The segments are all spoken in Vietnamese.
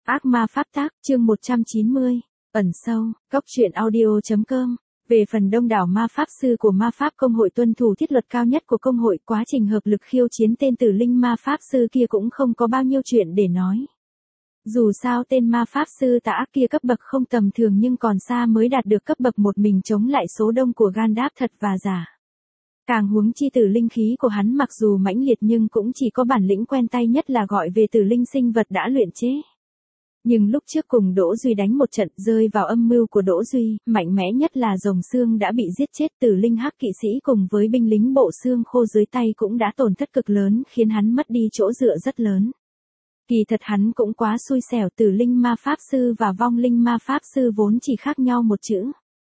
Ác ma pháp tác, chương 190, ẩn sâu, góc truyện audio.com. Về phần đông đảo ma pháp sư của ma pháp công hội tuân thủ thiết luật cao nhất của công hội, quá trình hợp lực khiêu chiến tên tử linh ma pháp sư kia cũng không có bao nhiêu chuyện để nói. Dù sao tên ma pháp sư tà ác kia cấp bậc không tầm thường nhưng còn xa mới đạt được cấp bậc một mình chống lại số đông của Gandalf thật và giả. Càng huống chi tử linh khí của hắn mặc dù mãnh liệt nhưng cũng chỉ có bản lĩnh quen tay nhất là gọi về tử linh sinh vật đã luyện chế. Nhưng lúc trước cùng Đỗ Duy đánh một trận rơi vào âm mưu của Đỗ Duy, mạnh mẽ nhất là rồng xương đã bị giết chết, tử linh hắc kỵ sĩ cùng với binh lính bộ xương khô dưới tay cũng đã tổn thất cực lớn khiến hắn mất đi chỗ dựa rất lớn. Kỳ thật hắn cũng quá xui xẻo, tử linh ma pháp sư và vong linh ma pháp sư vốn chỉ khác nhau một chữ.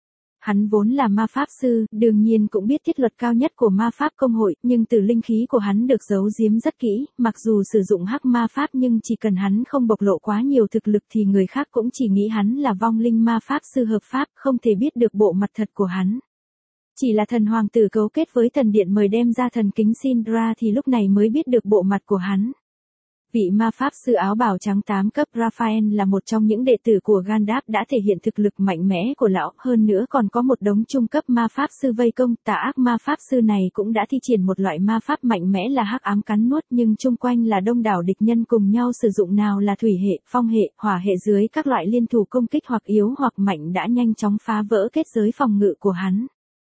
Hắn vốn là ma pháp sư, đương nhiên cũng biết thiết luật cao nhất của ma pháp công hội, nhưng tử linh khí của hắn được giấu giếm rất kỹ, mặc dù sử dụng hắc ma pháp nhưng chỉ cần hắn không bộc lộ quá nhiều thực lực thì người khác cũng chỉ nghĩ hắn là vong linh ma pháp sư hợp pháp, không thể biết được bộ mặt thật của hắn. Chỉ là thần hoàng tử cấu kết với thần điện mời đem ra thần kính Syndra thì lúc này mới biết được bộ mặt của hắn. Vị ma pháp sư áo bào trắng 8 cấp Raphael là một trong những đệ tử của Gandalf đã thể hiện thực lực mạnh mẽ của lão, hơn nữa còn có một đống trung cấp ma pháp sư vây công. Tà ác ma pháp sư này cũng đã thi triển một loại ma pháp mạnh mẽ là hắc ám cắn nuốt, nhưng chung quanh là đông đảo địch nhân cùng nhau sử dụng nào là thủy hệ, phong hệ, hỏa hệ dưới các loại liên thủ công kích hoặc yếu hoặc mạnh đã nhanh chóng phá vỡ kết giới phòng ngự của hắn.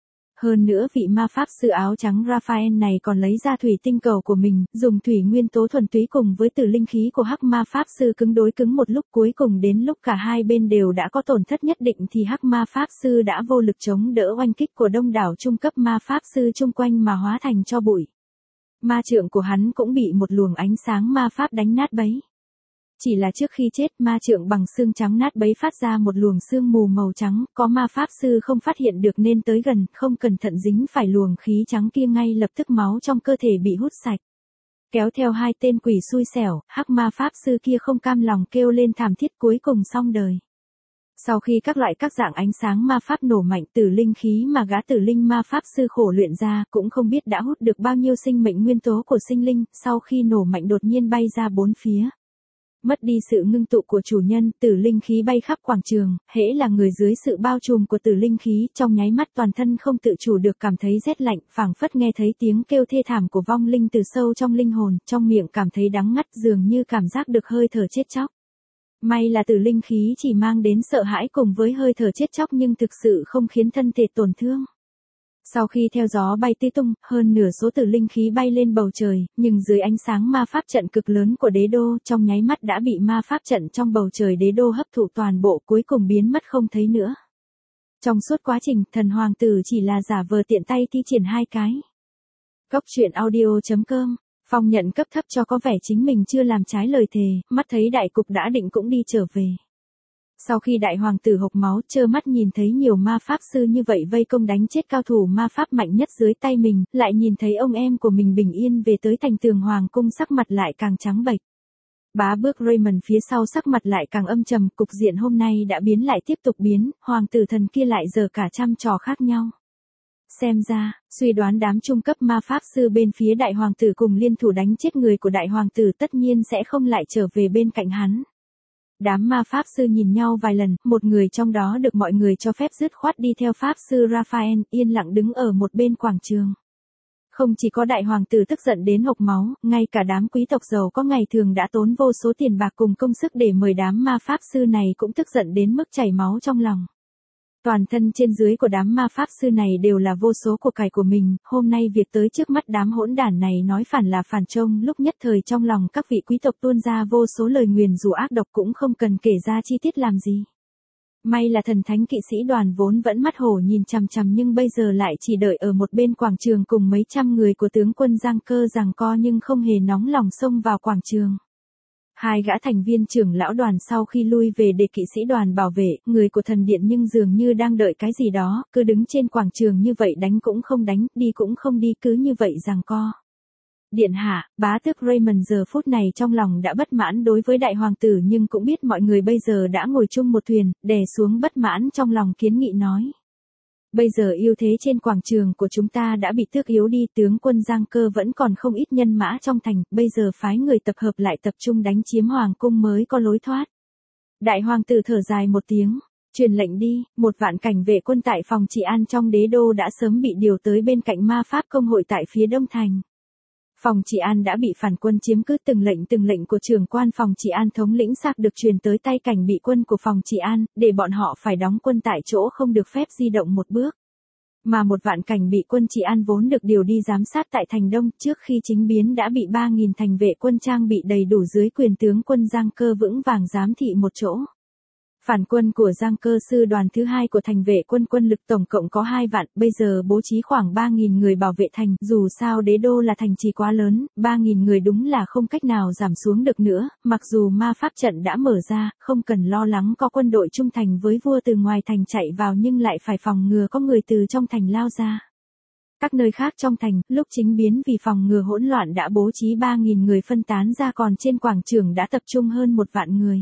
Hơn nữa vị ma pháp sư áo trắng Raphael này còn lấy ra thủy tinh cầu của mình, dùng thủy nguyên tố thuần túy cùng với tử linh khí của hắc ma pháp sư cứng đối cứng một lúc, cuối cùng đến lúc cả hai bên đều đã có tổn thất nhất định thì hắc ma pháp sư đã vô lực chống đỡ oanh kích của đông đảo trung cấp ma pháp sư chung quanh mà hóa thành tro bụi. Ma trượng của hắn cũng bị một luồng ánh sáng ma pháp đánh nát bấy. Chỉ là trước khi chết, ma trượng bằng xương trắng nát bấy phát ra một luồng sương mù màu trắng, có ma pháp sư không phát hiện được nên tới gần, không cẩn thận dính phải luồng khí trắng kia ngay lập tức máu trong cơ thể bị hút sạch. Kéo theo hai tên quỷ xui xẻo, hắc ma pháp sư kia không cam lòng kêu lên thảm thiết, cuối cùng xong đời. Sau khi các dạng ánh sáng ma pháp nổ mạnh, tử linh khí mà gã tử linh ma pháp sư khổ luyện ra cũng không biết đã hút được bao nhiêu sinh mệnh nguyên tố của sinh linh, sau khi nổ mạnh đột nhiên bay ra bốn phía. Mất đi sự ngưng tụ của chủ nhân, tử linh khí bay khắp quảng trường, hễ là người dưới sự bao trùm của tử linh khí, trong nháy mắt toàn thân không tự chủ được cảm thấy rét lạnh, phảng phất nghe thấy tiếng kêu thê thảm của vong linh từ sâu trong linh hồn, trong miệng cảm thấy đắng ngắt, dường như cảm giác được hơi thở chết chóc. May là tử linh khí chỉ mang đến sợ hãi cùng với hơi thở chết chóc nhưng thực sự không khiến thân thể tổn thương. Sau khi theo gió bay tứ tung, hơn nửa số tử linh khí bay lên bầu trời, nhưng dưới ánh sáng ma pháp trận cực lớn của đế đô, trong nháy mắt đã bị ma pháp trận trong bầu trời đế đô hấp thụ toàn bộ, cuối cùng biến mất không thấy nữa. Trong suốt quá trình, thần hoàng tử chỉ là giả vờ tiện tay thi triển hai cái. Góc truyện audio.com. Phong nhận cấp thấp cho có vẻ chính mình chưa làm trái lời thề, mắt thấy đại cục đã định cũng đi trở về. Sau khi đại hoàng tử hộc máu, trơ mắt nhìn thấy nhiều ma pháp sư như vậy vây công đánh chết cao thủ ma pháp mạnh nhất dưới tay mình, lại nhìn thấy ông em của mình bình yên về tới thành tường hoàng cung, sắc mặt lại càng trắng bệch. Bá bước Raymond phía sau sắc mặt lại càng âm trầm, cục diện hôm nay đã biến lại tiếp tục biến, hoàng tử thần kia lại giở cả trăm trò khác nhau. Xem ra, suy đoán đám trung cấp ma pháp sư bên phía đại hoàng tử cùng liên thủ đánh chết người của đại hoàng tử tất nhiên sẽ không lại trở về bên cạnh hắn. Đám ma pháp sư nhìn nhau vài lần, một người trong đó được mọi người cho phép dứt khoát đi theo pháp sư Raphael, yên lặng đứng ở một bên quảng trường. Không chỉ có đại hoàng tử tức giận đến hộc máu, ngay cả đám quý tộc giàu có ngày thường đã tốn vô số tiền bạc cùng công sức để mời đám ma pháp sư này cũng tức giận đến mức chảy máu trong lòng. Toàn thân trên dưới của đám ma pháp sư này đều là vô số của cải của mình, hôm nay việc tới trước mắt đám hỗn đản này nói phản là phản, trông lúc nhất thời trong lòng các vị quý tộc tuôn ra vô số lời nguyền rủa ác độc cũng không cần kể ra chi tiết làm gì. May là thần thánh kỵ sĩ đoàn vốn vẫn mắt hổ nhìn chằm chằm nhưng bây giờ lại chỉ đợi ở một bên quảng trường cùng mấy trăm người của tướng quân giang cơ giằng co nhưng không hề nóng lòng xông vào quảng trường. Hai gã thành viên trưởng lão đoàn sau khi lui về để kỵ sĩ đoàn bảo vệ, người của thần điện nhưng dường như đang đợi cái gì đó, cứ đứng trên quảng trường như vậy đánh cũng không đánh, đi cũng không đi, cứ như vậy giằng co. Điện hạ, bá tước Raymond giờ phút này trong lòng đã bất mãn đối với đại hoàng tử nhưng cũng biết mọi người bây giờ đã ngồi chung một thuyền, đè xuống bất mãn trong lòng kiến nghị nói. Bây giờ ưu thế trên quảng trường của chúng ta đã bị tước yếu đi, tướng quân Giang Cơ vẫn còn không ít nhân mã trong thành, bây giờ phái người tập hợp lại tập trung đánh chiếm hoàng cung mới có lối thoát. Đại hoàng tử thở dài một tiếng, truyền lệnh đi, 1 vạn cảnh vệ quân tại phòng trị an trong đế đô đã sớm bị điều tới bên cạnh ma pháp công hội tại phía đông thành. Phòng trị an đã bị phản quân chiếm cứ, từng lệnh của trưởng quan phòng trị an thống lĩnh Sạc được truyền tới tay cảnh bị quân của phòng trị an, để bọn họ phải đóng quân tại chỗ không được phép di động một bước. Mà 1 vạn cảnh bị quân trị an vốn được điều đi giám sát tại thành đông, trước khi chính biến đã bị 3.000 thành vệ quân trang bị đầy đủ dưới quyền tướng quân Giang Cơ vững vàng giám thị một chỗ. Phản quân của Giang Cơ sư đoàn thứ 2 của thành vệ quân quân lực tổng cộng có 2 vạn, bây giờ bố trí khoảng 3.000 người bảo vệ thành, dù sao đế đô là thành trì quá lớn, 3.000 người đúng là không cách nào giảm xuống được nữa, mặc dù ma pháp trận đã mở ra, không cần lo lắng có quân đội trung thành với vua từ ngoài thành chạy vào nhưng lại phải phòng ngừa có người từ trong thành lao ra. Các nơi khác trong thành, lúc chính biến vì phòng ngừa hỗn loạn đã bố trí 3.000 người phân tán ra, còn trên quảng trường đã tập trung hơn 1 vạn người.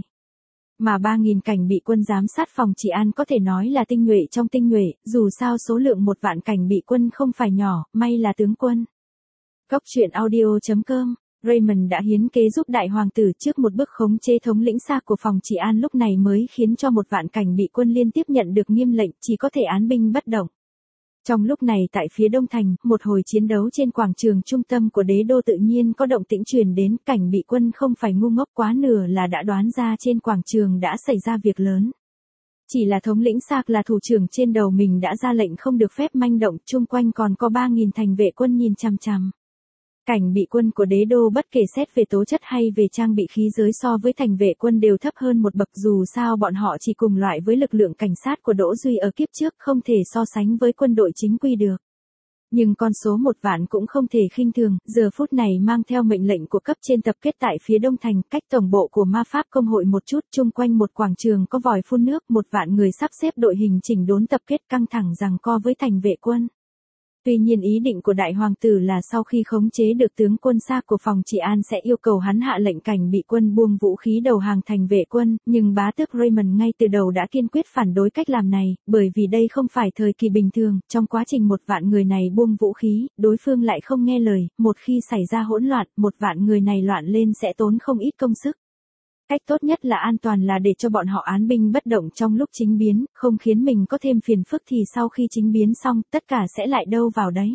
Mà 3.000 cảnh bị quân giám sát phòng trị an có thể nói là tinh nhuệ trong tinh nhuệ, dù sao số lượng 1 vạn cảnh bị quân không phải nhỏ, may là tướng quân. Góc truyện audio.com, Raymond đã hiến kế giúp đại hoàng tử trước một bước khống chế thống lĩnh Sạc của phòng trị an, lúc này mới khiến cho 1 vạn cảnh bị quân liên tiếp nhận được nghiêm lệnh, chỉ có thể án binh bất động. Trong lúc này tại phía đông thành, một hồi chiến đấu trên quảng trường trung tâm của đế đô tự nhiên có động tĩnh truyền đến, cảnh bị quân không phải ngu ngốc, quá nửa là đã đoán ra trên quảng trường đã xảy ra việc lớn. Chỉ là thống lĩnh Sạc là thủ trưởng trên đầu mình đã ra lệnh không được phép manh động, chung quanh còn có 3.000 thành vệ quân nhìn chằm chằm. Cảnh bị quân của đế đô bất kể xét về tố chất hay về trang bị khí giới so với thành vệ quân đều thấp hơn một bậc, dù sao bọn họ chỉ cùng loại với lực lượng cảnh sát của Đỗ Duy ở kiếp trước, không thể so sánh với quân đội chính quy được. Nhưng con số 1 vạn cũng không thể khinh thường, giờ phút này mang theo mệnh lệnh của cấp trên tập kết tại phía đông thành, cách tổng bộ của ma pháp công hội một chút, chung quanh một quảng trường có vòi phun nước, 1 vạn người sắp xếp đội hình chỉnh đốn tập kết căng thẳng giằng co với thành vệ quân. Tuy nhiên ý định của đại hoàng tử là sau khi khống chế được tướng quân Sạc của phòng trị an sẽ yêu cầu hắn hạ lệnh cảnh bị quân buông vũ khí đầu hàng thành vệ quân, nhưng bá tước Raymond ngay từ đầu đã kiên quyết phản đối cách làm này, bởi vì đây không phải thời kỳ bình thường, trong quá trình 1 vạn người này buông vũ khí, đối phương lại không nghe lời, một khi xảy ra hỗn loạn, 1 vạn người này loạn lên sẽ tốn không ít công sức. Cách tốt nhất là an toàn là để cho bọn họ án binh bất động trong lúc chính biến, không khiến mình có thêm phiền phức thì sau khi chính biến xong, tất cả sẽ lại đâu vào đấy.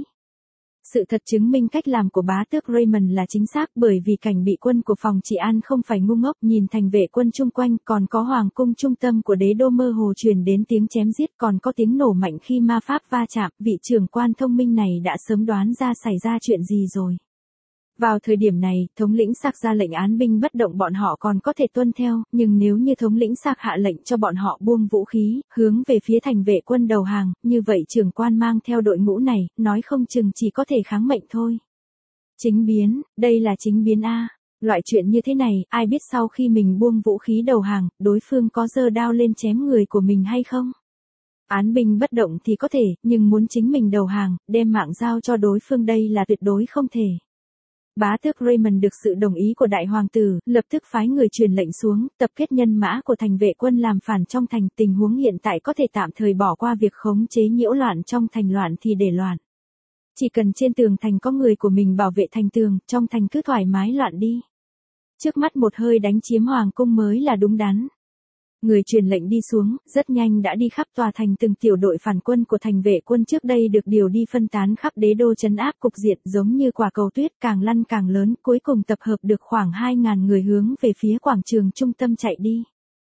Sự thật chứng minh cách làm của bá tước Raymond là chính xác, bởi vì cảnh bị quân của phòng trị an không phải ngu ngốc, nhìn thành vệ quân chung quanh, còn có hoàng cung trung tâm của đế đô mơ hồ truyền đến tiếng chém giết, còn có tiếng nổ mạnh khi ma pháp va chạm, vị trưởng quan thông minh này đã sớm đoán ra xảy ra chuyện gì rồi. Vào thời điểm này, thống lĩnh Sạc ra lệnh án binh bất động bọn họ còn có thể tuân theo, nhưng nếu như thống lĩnh Sạc hạ lệnh cho bọn họ buông vũ khí, hướng về phía thành vệ quân đầu hàng, như vậy trưởng quan mang theo đội ngũ này, nói không chừng chỉ có thể kháng mệnh thôi. Chính biến, đây là chính biến A. Loại chuyện như thế này, ai biết sau khi mình buông vũ khí đầu hàng, đối phương có giơ đao lên chém người của mình hay không? Án binh bất động thì có thể, nhưng muốn chính mình đầu hàng, đem mạng giao cho đối phương đây là tuyệt đối không thể. Bá tước Raymond được sự đồng ý của đại hoàng tử, lập tức phái người truyền lệnh xuống, tập kết nhân mã của thành vệ quân làm phản trong thành, tình huống hiện tại có thể tạm thời bỏ qua việc khống chế nhiễu loạn trong thành, loạn thì để loạn. Chỉ cần trên tường thành có người của mình bảo vệ thành tường, trong thành cứ thoải mái loạn đi. Trước mắt một hơi đánh chiếm hoàng cung mới là đúng đắn. Người truyền lệnh đi xuống, rất nhanh đã đi khắp tòa thành, từng tiểu đội phản quân của thành vệ quân trước đây được điều đi phân tán khắp đế đô trấn áp cục diện, giống như quả cầu tuyết càng lăn càng lớn, cuối cùng tập hợp được khoảng 2.000 người hướng về phía quảng trường trung tâm chạy đi.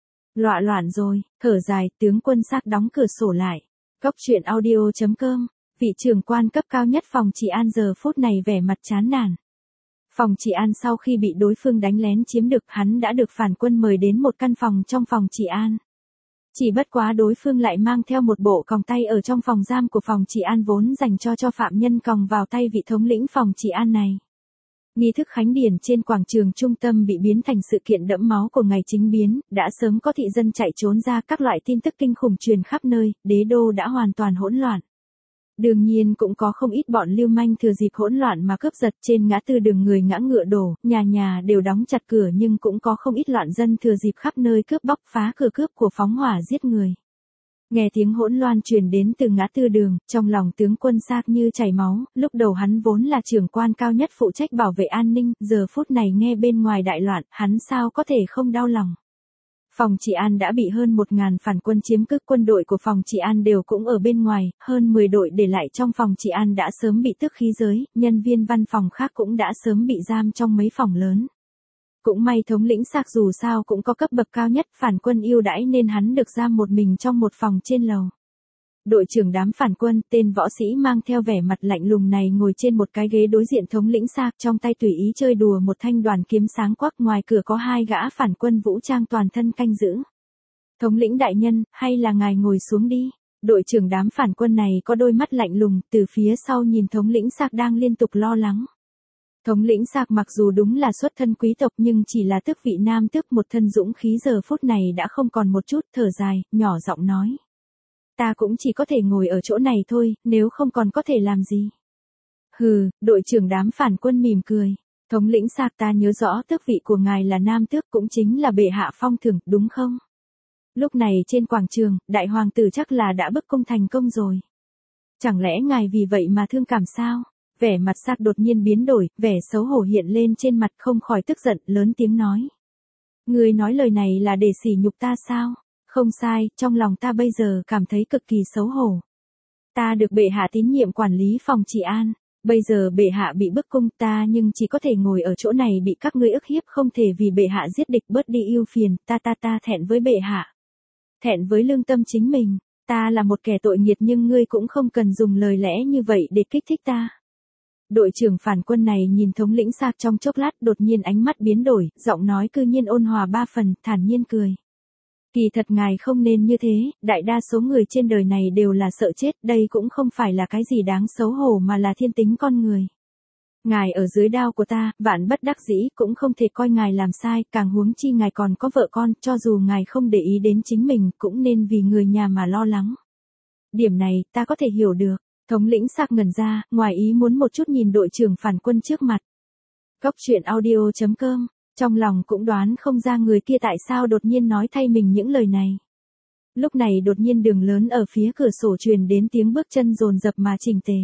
Loạn rồi, thở dài, tướng quân Sạc đóng cửa sổ lại. Góc truyện audio.com, vị trưởng quan cấp cao nhất phòng trị an giờ phút này vẻ mặt chán nản. Phòng trị an sau khi bị đối phương đánh lén chiếm được, hắn đã được phản quân mời đến một căn phòng trong phòng trị an. Chỉ bất quá đối phương lại mang theo một bộ còng tay ở trong phòng giam của phòng trị an vốn dành cho phạm nhân còng vào tay vị thống lĩnh phòng trị an này. Nghi thức khánh điển trên quảng trường trung tâm bị biến thành sự kiện đẫm máu của ngày chính biến, đã sớm có thị dân chạy trốn ra, các loại tin tức kinh khủng truyền khắp nơi, đế đô đã hoàn toàn hỗn loạn. Đương nhiên cũng có không ít bọn lưu manh thừa dịp hỗn loạn mà cướp giật, trên ngã tư đường người ngã ngựa đổ, nhà nhà đều đóng chặt cửa, nhưng cũng có không ít loạn dân thừa dịp khắp nơi cướp bóc, phá cửa cướp của, phóng hỏa giết người. Nghe tiếng hỗn loạn truyền đến từ ngã tư đường, trong lòng tướng quân Sạc như chảy máu, lúc đầu hắn vốn là trưởng quan cao nhất phụ trách bảo vệ an ninh, giờ phút này nghe bên ngoài đại loạn, hắn sao có thể không đau lòng. Phòng trị an đã bị hơn 1.000 phản quân chiếm cứ, quân đội của phòng trị an đều cũng ở bên ngoài, hơn 10 đội để lại trong phòng trị an đã sớm bị tước khí giới, nhân viên văn phòng khác cũng đã sớm bị giam trong mấy phòng lớn. Cũng may thống lĩnh Sạc dù sao cũng có cấp bậc cao nhất phản quân ưu đãi nên hắn được giam một mình trong một phòng trên lầu. Đội trưởng đám phản quân, tên võ sĩ mang theo vẻ mặt lạnh lùng này ngồi trên một cái ghế đối diện thống lĩnh Sạc, trong tay tùy ý chơi đùa một thanh đoàn kiếm sáng quắc, ngoài cửa có 2 gã phản quân vũ trang toàn thân canh giữ. Thống lĩnh đại nhân, hay là ngài ngồi xuống đi. Đội trưởng đám phản quân này có đôi mắt lạnh lùng, từ phía sau nhìn thống lĩnh Sạc đang liên tục lo lắng. Thống lĩnh Sạc mặc dù đúng là xuất thân quý tộc nhưng chỉ là tước vị nam tước, một thân dũng khí giờ phút này đã không còn một chút, thở dài, nhỏ giọng nói. Ta cũng chỉ có thể ngồi ở chỗ này thôi, nếu không còn có thể làm gì. Hừ, đội trưởng đám phản quân mỉm cười. Thống lĩnh Sạc, ta nhớ rõ tước vị của ngài là nam tước, cũng chính là bệ hạ phong thưởng, đúng không? Lúc này trên quảng trường, đại hoàng tử chắc là đã bức cung thành công rồi. Chẳng lẽ ngài vì vậy mà thương cảm sao? Vẻ mặt Sạc đột nhiên biến đổi, vẻ xấu hổ hiện lên trên mặt, không khỏi tức giận, lớn tiếng nói. Ngươi nói lời này là để sỉ nhục ta sao? Không sai, trong lòng ta bây giờ cảm thấy cực kỳ xấu hổ. Ta được bệ hạ tín nhiệm quản lý phòng trị an. Bây giờ bệ hạ bị bức cung ta nhưng chỉ có thể ngồi ở chỗ này bị các ngươi ức hiếp, không thể vì bệ hạ giết địch bớt đi ưu phiền, ta thẹn với bệ hạ. Thẹn với lương tâm chính mình, ta là một kẻ tội nghiệp nhưng ngươi cũng không cần dùng lời lẽ như vậy để kích thích ta. Đội trưởng phản quân này nhìn thống lĩnh Sạc trong chốc lát, đột nhiên ánh mắt biến đổi, giọng nói cư nhiên ôn hòa 3 phần, thản nhiên cười. Kỳ thật ngài không nên như thế, đại đa số người trên đời này đều là sợ chết, đây cũng không phải là cái gì đáng xấu hổ mà là thiên tính con người. Ngài ở dưới đao của ta, vạn bất đắc dĩ, cũng không thể coi ngài làm sai, càng huống chi ngài còn có vợ con, cho dù ngài không để ý đến chính mình, cũng nên vì người nhà mà lo lắng. Điểm này, ta có thể hiểu được. Thống lĩnh Sạc ngẩn ra, ngoài ý muốn một chút nhìn đội trưởng phản quân trước mặt. Góc truyện audio.com, trong lòng cũng đoán không ra người kia tại sao đột nhiên nói thay mình những lời này. Lúc này đột nhiên đường lớn ở phía cửa sổ truyền đến tiếng bước chân dồn dập mà chỉnh tề.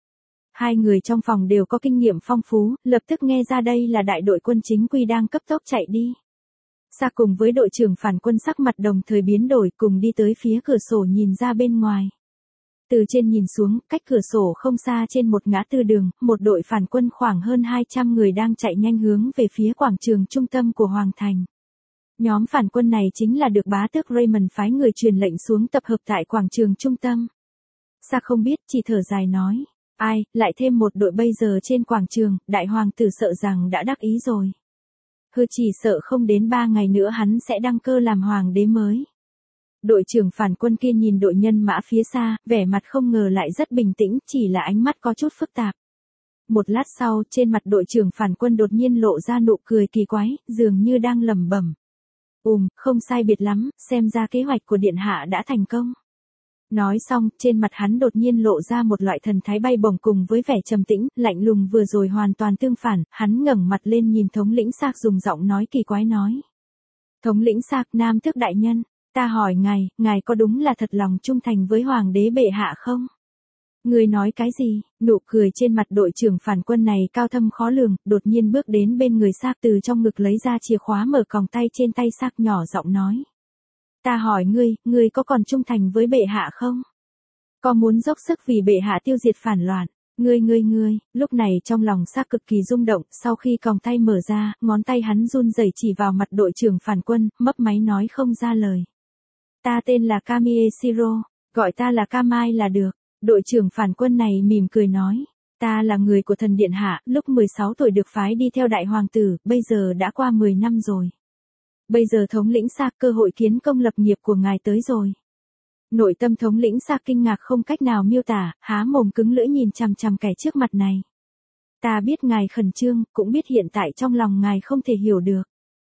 Hai người trong phòng đều có kinh nghiệm phong phú, lập tức nghe ra đây là đại đội quân chính quy đang cấp tốc chạy đi. Sạc cùng với đội trưởng phản quân sắc mặt đồng thời biến đổi, cùng đi tới phía cửa sổ nhìn ra bên ngoài. Từ trên nhìn xuống, cách cửa sổ không xa trên một ngã tư đường, một đội phản quân khoảng hơn 200 người đang chạy nhanh hướng về phía quảng trường trung tâm của Hoàng Thành. Nhóm phản quân này chính là được bá tước Raymond phái người truyền lệnh xuống tập hợp tại quảng trường trung tâm. Sạc không biết, chỉ thở dài nói. Ai, lại thêm một đội bây giờ trên quảng trường, đại hoàng tử sợ rằng đã đắc ý rồi. Chỉ sợ không đến 3 ngày nữa hắn sẽ đăng cơ làm hoàng đế mới. Đội trưởng phản quân kia nhìn đội nhân mã phía xa, vẻ mặt không ngờ lại rất bình tĩnh, chỉ là ánh mắt có chút phức tạp. Một lát sau, trên mặt đội trưởng phản quân đột nhiên lộ ra nụ cười kỳ quái, dường như đang lẩm bẩm. Không sai biệt lắm, xem ra kế hoạch của điện hạ đã thành công. Nói xong, trên mặt hắn đột nhiên lộ ra một loại thần thái bay bổng cùng với vẻ trầm tĩnh, lạnh lùng vừa rồi hoàn toàn tương phản, hắn ngẩng mặt lên nhìn thống lĩnh Sạc dùng giọng nói kỳ quái nói. Thống lĩnh Sạc, nam tước đại nhân. Ta hỏi ngài có đúng là thật lòng trung thành với hoàng đế bệ hạ không? Người nói cái gì? Nụ cười trên mặt đội trưởng phản quân này cao thâm khó lường, đột nhiên bước đến bên người Sạc, từ trong ngực lấy ra chìa khóa mở còng tay trên tay Sạc, nhỏ giọng nói. Ta hỏi ngươi có còn trung thành với bệ hạ không? Có muốn dốc sức vì bệ hạ tiêu diệt phản loạn? Ngươi, lúc này trong lòng Sạc cực kỳ rung động, sau khi còng tay mở ra, ngón tay hắn run rẩy chỉ vào mặt đội trưởng phản quân, mấp máy nói không ra lời. Ta tên là Kamie Shiro, gọi ta là Kamai là được. Đội trưởng phản quân này mỉm cười nói. Ta là người của thần điện hạ, lúc 16 tuổi được phái đi theo đại hoàng tử, bây giờ đã qua 10 năm rồi. Bây giờ thống lĩnh Sạc, cơ hội kiến công lập nghiệp của ngài tới rồi. Nội tâm thống lĩnh Sạc kinh ngạc không cách nào miêu tả, há mồm cứng lưỡi nhìn chằm chằm kẻ trước mặt này. Ta biết ngài khẩn trương, cũng biết hiện tại trong lòng ngài không thể hiểu được.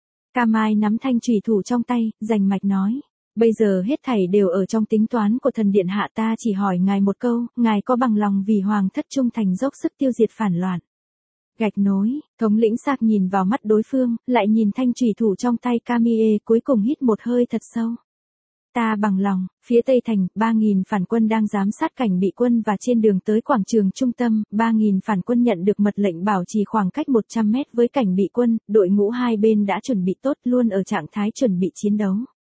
Kamai nắm thanh chùy thủ trong tay, rành mạch nói. Bây giờ hết thảy đều ở trong tính toán của thần điện hạ, ta chỉ hỏi ngài một câu, ngài có bằng lòng vì hoàng thất trung thành dốc sức tiêu diệt phản loạn? Gạch nối, thống lĩnh Sạc nhìn vào mắt đối phương, lại nhìn thanh chùy thủ trong tay Kamie, cuối cùng hít một hơi thật sâu. Ta bằng lòng. Phía Tây Thành, 3.000 phản quân đang giám sát cảnh bị quân và trên đường tới quảng trường trung tâm, 3.000 phản quân nhận được mật lệnh bảo trì khoảng cách 100 mét với cảnh bị quân, đội ngũ hai bên đã chuẩn bị tốt, luôn ở trạng thái chuẩn bị chiến đấu.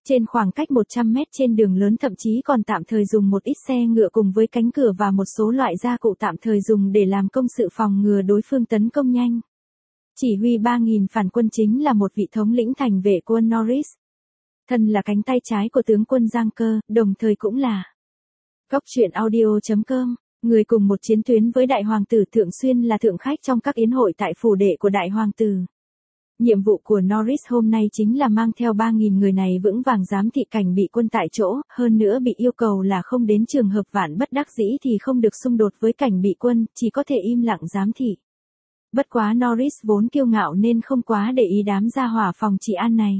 Trên khoảng cách 100 mét trên đường lớn thậm chí còn tạm thời dùng một ít xe ngựa cùng với cánh cửa và một số loại gia cụ tạm thời dùng để làm công sự phòng ngừa đối phương tấn công nhanh. Chỉ huy 3.000 phản quân chính là một vị thống lĩnh thành vệ quân Norris. Thân là cánh tay trái của tướng quân Giang Cơ, đồng thời cũng là Góc truyện audio.com, người cùng một chiến tuyến với đại hoàng tử thường xuyên là thượng khách trong các yến hội tại phủ đệ của đại hoàng tử. Nhiệm vụ của Norris hôm nay chính là mang theo 3.000 người này vững vàng giám thị cảnh bị quân tại chỗ, hơn nữa bị yêu cầu là không đến trường hợp vạn bất đắc dĩ thì không được xung đột với cảnh bị quân, chỉ có thể im lặng giám thị. Bất quá Norris vốn kiêu ngạo nên không quá để ý đám gia hỏa phòng trị an này.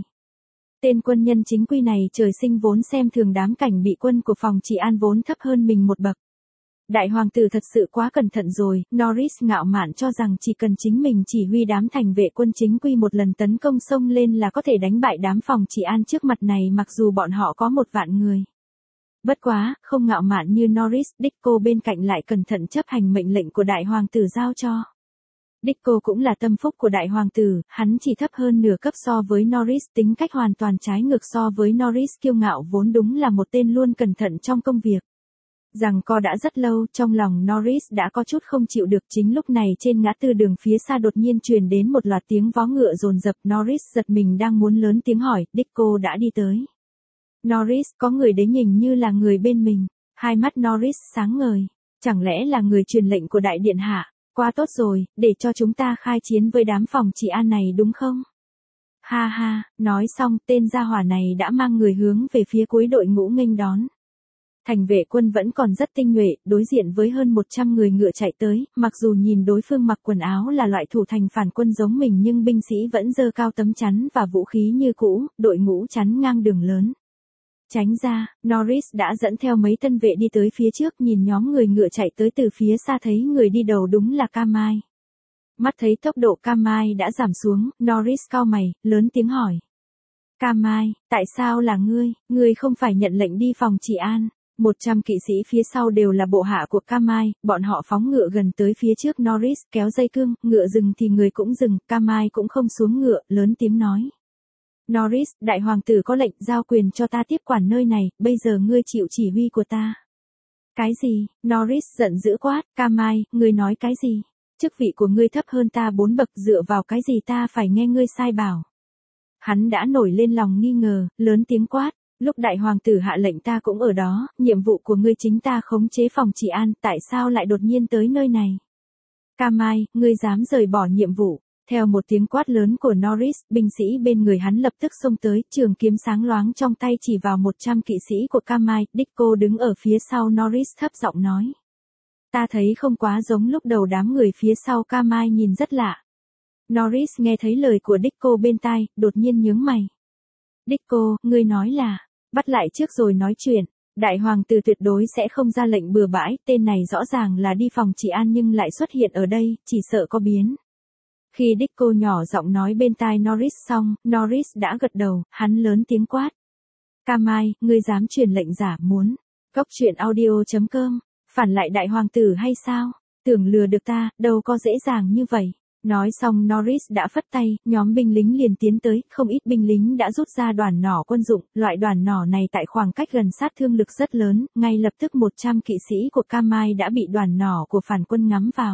Tên quân nhân chính quy này trời sinh vốn xem thường đám cảnh bị quân của phòng trị an vốn thấp hơn mình một bậc. Đại hoàng tử thật sự quá cẩn thận rồi, Norris ngạo mạn cho rằng chỉ cần chính mình chỉ huy đám thành vệ quân chính quy một lần tấn công xông lên là có thể đánh bại đám phòng trị an trước mặt này mặc dù bọn họ có 1.000 người. Bất quá, không ngạo mạn như Norris, Dicko bên cạnh lại cẩn thận chấp hành mệnh lệnh của đại hoàng tử giao cho. Dicko cũng là tâm phúc của đại hoàng tử, hắn chỉ thấp hơn nửa cấp so với Norris, tính cách hoàn toàn trái ngược so với Norris kiêu ngạo vốn đúng là một tên luôn cẩn thận trong công việc. Rằng co đã rất lâu, trong lòng Norris đã có chút không chịu được chính lúc này trên ngã tư đường phía xa đột nhiên truyền đến một loạt tiếng vó ngựa dồn dập Norris giật mình đang muốn lớn tiếng hỏi, Dicko đã đi tới. Norris có người đấy nhìn như là người bên mình, hai mắt Norris sáng ngời, chẳng lẽ là người truyền lệnh của đại điện hạ, quá tốt rồi, để cho chúng ta khai chiến với đám phòng trị an này đúng không? Ha ha, nói xong tên gia hỏa này đã mang người hướng về phía cuối đội ngũ nghênh đón. Thành vệ quân vẫn còn rất tinh nhuệ, đối diện với hơn 100 người ngựa chạy tới, mặc dù nhìn đối phương mặc quần áo là loại thủ thành phản quân giống mình nhưng binh sĩ vẫn giơ cao tấm chắn và vũ khí như cũ, đội ngũ chắn ngang đường lớn. Tránh ra, Norris đã dẫn theo mấy tân vệ đi tới phía trước nhìn nhóm người ngựa chạy tới từ phía xa thấy người đi đầu đúng là Kamai. Mắt thấy tốc độ Kamai đã giảm xuống, Norris cau mày, lớn tiếng hỏi. Kamai, tại sao là ngươi không phải nhận lệnh đi phòng trị an? 100 kỵ sĩ phía sau đều là bộ hạ của Kamai, bọn họ phóng ngựa gần tới phía trước Norris, kéo dây cương, ngựa dừng thì người cũng dừng, Kamai cũng không xuống ngựa, lớn tiếng nói. Norris, đại hoàng tử có lệnh giao quyền cho ta tiếp quản nơi này, bây giờ ngươi chịu chỉ huy của ta. Cái gì? Norris giận dữ quát, Kamai, ngươi nói cái gì? Chức vị của ngươi thấp hơn ta 4 bậc, dựa vào cái gì ta phải nghe ngươi sai bảo? Hắn đã nổi lên lòng nghi ngờ, lớn tiếng quát. Lúc đại hoàng tử hạ lệnh ta cũng ở đó, nhiệm vụ của ngươi chính ta khống chế phòng trị an, tại sao lại đột nhiên tới nơi này? Kamai, ngươi dám rời bỏ nhiệm vụ. Theo một tiếng quát lớn của Norris, binh sĩ bên người hắn lập tức xông tới, trường kiếm sáng loáng trong tay chỉ vào 100 kỵ sĩ của Kamai, Dicko đứng ở phía sau Norris thấp giọng nói. Ta thấy không quá giống lúc đầu đám người phía sau Kamai nhìn rất lạ. Norris nghe thấy lời của Dicko bên tai, đột nhiên nhướng mày. Dicko, ngươi nói là, bắt lại trước rồi nói chuyện, đại hoàng tử tuyệt đối sẽ không ra lệnh bừa bãi, tên này rõ ràng là đi phòng trị an nhưng lại xuất hiện ở đây, chỉ sợ có biến. Khi Dicko nhỏ giọng nói bên tai Norris xong, Norris đã gật đầu, hắn lớn tiếng quát. Kamai, ngươi dám truyền lệnh giả muốn. Góc truyện audio.com, phản lại đại hoàng tử hay sao? Tưởng lừa được ta, đâu có dễ dàng như vậy. Nói xong Norris đã phất tay, nhóm binh lính liền tiến tới, không ít binh lính đã rút ra đoàn nỏ quân dụng, loại đoàn nỏ này tại khoảng cách gần sát thương lực rất lớn, ngay lập tức 100 kỵ sĩ của Kamai đã bị đoàn nỏ của phản quân ngắm vào.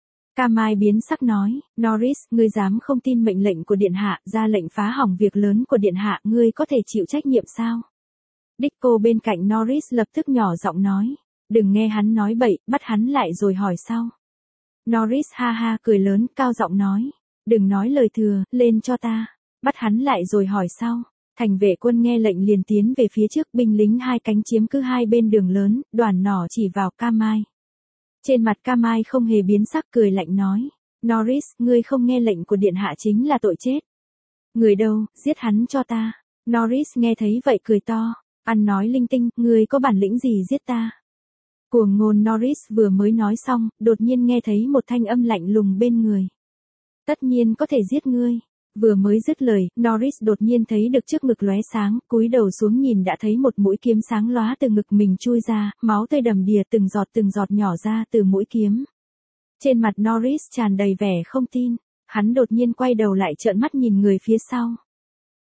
Kamai biến sắc nói, Norris, ngươi dám không tin mệnh lệnh của điện hạ, ra lệnh phá hỏng việc lớn của điện hạ, ngươi có thể chịu trách nhiệm sao? Dicko bên cạnh Norris lập tức nhỏ giọng nói, đừng nghe hắn nói bậy, bắt hắn lại rồi hỏi sau. Norris ha ha cười lớn, cao giọng nói, đừng nói lời thừa, lên cho ta, bắt hắn lại rồi hỏi sau. Thành vệ quân nghe lệnh liền tiến về phía trước, binh lính hai cánh chiếm cứ hai bên đường lớn, đoàn nỏ chỉ vào Kamai. Trên mặt Kamai không hề biến sắc, cười lạnh nói, Norris, ngươi không nghe lệnh của điện hạ chính là tội chết. Người đâu, giết hắn cho ta. Norris nghe thấy vậy cười to, ăn nói linh tinh, ngươi có bản lĩnh gì giết ta? Cuồng ngôn Norris vừa mới nói xong, đột nhiên nghe thấy một thanh âm lạnh lùng bên người. Tất nhiên có thể giết ngươi. Vừa mới dứt lời, Norris đột nhiên thấy được trước ngực lóe sáng, cúi đầu xuống nhìn đã thấy một mũi kiếm sáng lóa từ ngực mình chui ra, máu tươi đầm đìa từng giọt nhỏ ra từ mũi kiếm. Trên mặt Norris tràn đầy vẻ không tin, hắn đột nhiên quay đầu lại trợn mắt nhìn người phía sau.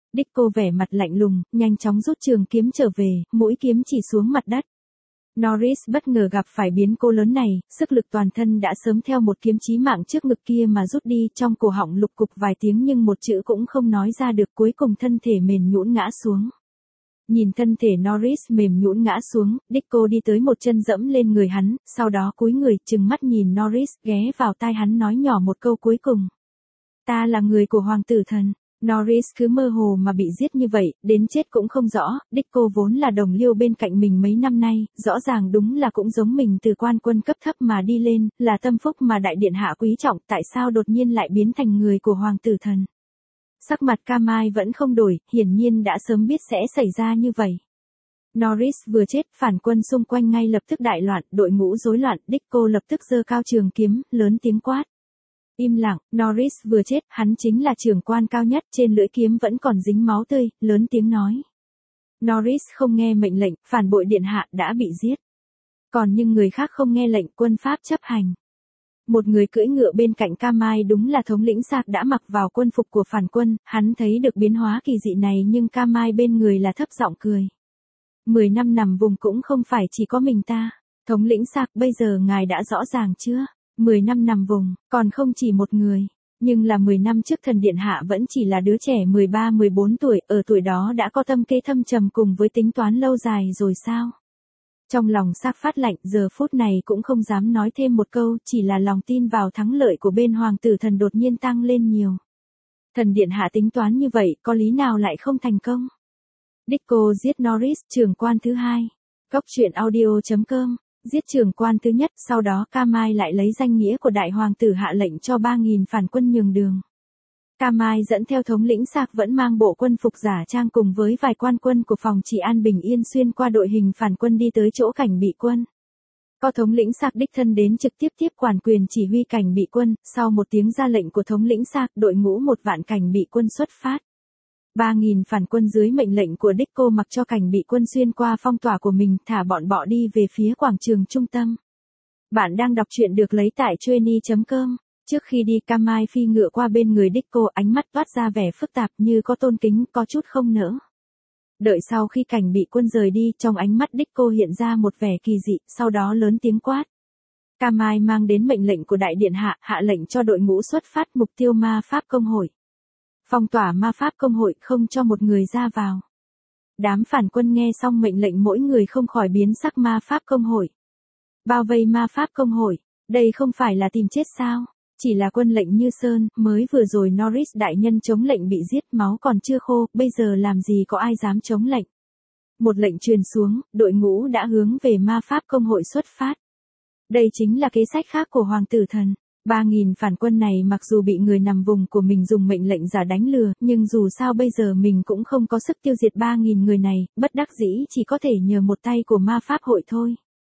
Disco vẻ mặt lạnh lùng, nhanh chóng rút trường kiếm trở về, mũi kiếm chỉ xuống mặt đất. Norris bất ngờ gặp phải biến cố lớn này, sức lực toàn thân đã sớm theo một kiếm chí mạng trước ngực kia mà rút đi, trong cổ họng lục cục vài tiếng nhưng một chữ cũng không nói ra được, cuối cùng thân thể mềm nhũn ngã xuống. Nhìn thân thể Norris mềm nhũn ngã xuống, Disco đi tới một chân dẫm lên người hắn, sau đó cúi người trừng mắt nhìn Norris, ghé vào tai hắn nói nhỏ một câu cuối cùng. Ta là người của Hoàng tử thần. Norris cứ mơ hồ mà bị giết như vậy, đến chết cũng không rõ. Disco vốn là đồng liêu bên cạnh mình mấy năm nay, rõ ràng đúng là cũng giống mình từ quan quân cấp thấp mà đi lên, là tâm phúc mà đại điện hạ quý trọng, tại sao đột nhiên lại biến thành người của Hoàng tử thần. Sắc mặt Kamai vẫn không đổi, hiển nhiên đã sớm biết sẽ xảy ra như vậy. Norris vừa chết, phản quân xung quanh ngay lập tức đại loạn, đội ngũ rối loạn, Disco lập tức giơ cao trường kiếm, lớn tiếng quát. Im lặng, Norris vừa chết, hắn chính là trưởng quan cao nhất, trên lưỡi kiếm vẫn còn dính máu tươi, lớn tiếng nói. Norris không nghe mệnh lệnh, phản bội điện hạ đã bị giết. Còn những người khác không nghe lệnh, quân Pháp chấp hành. Một người cưỡi ngựa bên cạnh Kamai đúng là thống lĩnh Sạc đã mặc vào quân phục của phản quân, hắn thấy được biến hóa kỳ dị này nhưng Kamai bên người là thấp giọng cười. 10 năm nằm vùng cũng không phải chỉ có mình ta. Thống lĩnh Sạc, bây giờ ngài đã rõ ràng chưa? 10 năm nằm vùng, còn không chỉ một người. Nhưng là 10 năm trước thần điện hạ vẫn chỉ là đứa trẻ 13-14 tuổi, ở tuổi đó đã có tâm kế thâm trầm cùng với tính toán lâu dài rồi sao? Trong lòng Sạc phát lạnh, giờ phút này cũng không dám nói thêm một câu, chỉ là lòng tin vào thắng lợi của bên hoàng tử thần đột nhiên tăng lên nhiều. Thần điện hạ tính toán như vậy, có lý nào lại không thành công? Disco giết Norris, trưởng quan thứ hai. Góc truyện audio.com, giết trưởng quan thứ nhất, sau đó Kamai lại lấy danh nghĩa của đại hoàng tử hạ lệnh cho 3.000 phản quân nhường đường. Kamai dẫn theo thống lĩnh Sạc vẫn mang bộ quân phục giả trang cùng với vài quan quân của phòng trị an bình yên xuyên qua đội hình phản quân đi tới chỗ cảnh bị quân. Có thống lĩnh Sạc đích thân đến trực tiếp tiếp quản quyền chỉ huy cảnh bị quân, sau một tiếng ra lệnh của thống lĩnh Sạc, đội ngũ 1 vạn cảnh bị quân xuất phát. 3.000 phản quân dưới mệnh lệnh của Disco mặc cho cảnh bị quân xuyên qua phong tỏa của mình, thả bọn bọ đi về phía quảng trường trung tâm. Bạn đang đọc truyện được lấy tại Trueny.com. Trước khi đi, Kamai phi ngựa qua bên người Disco, ánh mắt toát ra vẻ phức tạp như có tôn kính, có chút không nỡ. Đợi sau khi cảnh bị quân rời đi, trong ánh mắt Disco hiện ra một vẻ kỳ dị, sau đó lớn tiếng quát. Kamai mang đến mệnh lệnh của đại điện hạ, hạ lệnh cho đội ngũ xuất phát, mục tiêu ma pháp công hội. Phong tỏa ma pháp công hội, không cho một người ra vào. Đám phản quân nghe xong mệnh lệnh mỗi người không khỏi biến sắc. Ma pháp công hội. Bao vây ma pháp công hội, đây không phải là tìm chết sao? Chỉ là quân lệnh như sơn, mới vừa rồi Norris đại nhân chống lệnh bị giết, máu còn chưa khô, bây giờ làm gì có ai dám chống lệnh. Một lệnh truyền xuống, đội ngũ đã hướng về ma pháp công hội xuất phát. Đây chính là kế sách khác của hoàng tử thần. 3.000 phản quân này mặc dù bị người nằm vùng của mình dùng mệnh lệnh giả đánh lừa, nhưng dù sao bây giờ mình cũng không có sức tiêu diệt 3.000 người này, bất đắc dĩ chỉ có thể nhờ một tay của ma pháp hội thôi.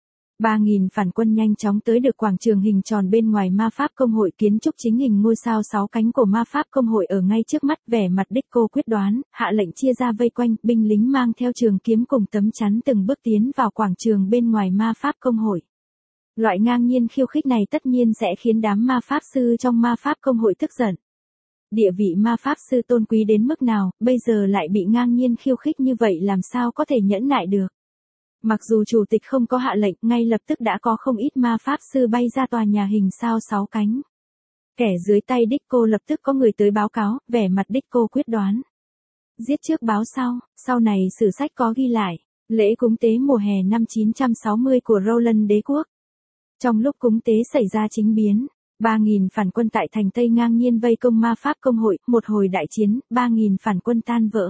3.000 phản quân nhanh chóng tới được quảng trường hình tròn bên ngoài ma pháp công hội, kiến trúc chính hình ngôi sao 6 cánh của ma pháp công hội ở ngay trước mắt, vẻ mặt Disco quyết đoán, hạ lệnh chia ra vây quanh, binh lính mang theo trường kiếm cùng tấm chắn từng bước tiến vào quảng trường bên ngoài ma pháp công hội. Loại ngang nhiên khiêu khích này tất nhiên sẽ khiến đám ma pháp sư trong ma pháp công hội tức giận. Địa vị ma pháp sư tôn quý đến mức nào, bây giờ lại bị ngang nhiên khiêu khích như vậy làm sao có thể nhẫn nại được. Mặc dù chủ tịch không có hạ lệnh, ngay lập tức đã có không ít ma pháp sư bay ra tòa nhà hình sao 6 cánh. Kẻ dưới tay Disco lập tức có người tới báo cáo, vẻ mặt Disco quyết đoán. Giết trước báo sau này sử sách có ghi lại, lễ cúng tế mùa hè năm 960 của Roland đế quốc. Trong lúc cúng tế xảy ra chính biến, 3.000 phản quân tại thành Tây ngang nhiên vây công ma pháp công hội, một hồi đại chiến, 3.000 phản quân tan vỡ.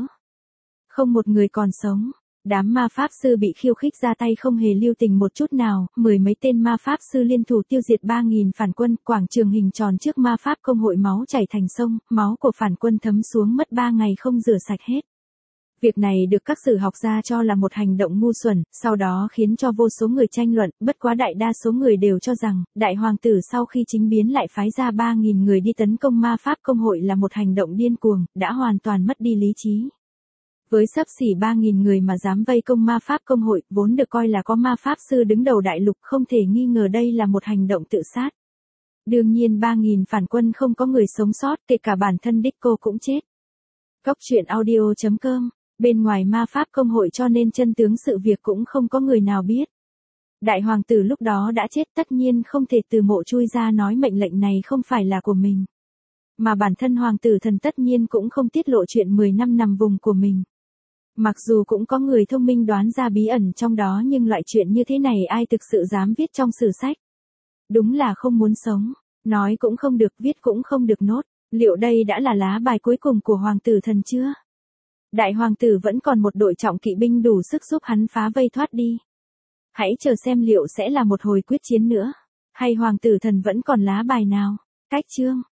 Không một người còn sống. Đám ma pháp sư bị khiêu khích ra tay không hề lưu tình một chút nào, 10 mấy tên ma pháp sư liên thủ tiêu diệt 3.000 phản quân, quảng trường hình tròn trước ma pháp công hội máu chảy thành sông, máu của phản quân thấm xuống mất 3 ngày không rửa sạch hết. Việc này được các sử học gia cho là một hành động ngu xuẩn, sau đó khiến cho vô số người tranh luận, bất quá đại đa số người đều cho rằng, đại hoàng tử sau khi chính biến lại phái ra 3.000 người đi tấn công ma pháp công hội là một hành động điên cuồng, đã hoàn toàn mất đi lý trí. Với xấp xỉ 3.000 người mà dám vây công ma pháp công hội, vốn được coi là có ma pháp sư đứng đầu đại lục, không thể nghi ngờ đây là một hành động tự sát. Đương nhiên 3.000 phản quân không có người sống sót, kể cả bản thân Disco cũng chết. Cóc truyện audio.com, bên ngoài ma pháp công hội cho nên chân tướng sự việc cũng không có người nào biết. Đại hoàng tử lúc đó đã chết, tất nhiên không thể từ mộ chui ra nói mệnh lệnh này không phải là của mình. Mà bản thân hoàng tử thần tất nhiên cũng không tiết lộ chuyện 10 năm nằm vùng của mình. Mặc dù cũng có người thông minh đoán ra bí ẩn trong đó, nhưng loại chuyện như thế này ai thực sự dám viết trong sử sách. Đúng là không muốn sống, nói cũng không được, viết cũng không được nốt. Liệu đây đã là lá bài cuối cùng của hoàng tử thần chưa? Đại hoàng tử vẫn còn một đội trọng kỵ binh đủ sức giúp hắn phá vây thoát đi. Hãy chờ xem liệu sẽ là một hồi quyết chiến nữa, hay hoàng tử thần vẫn còn lá bài nào. Cách chương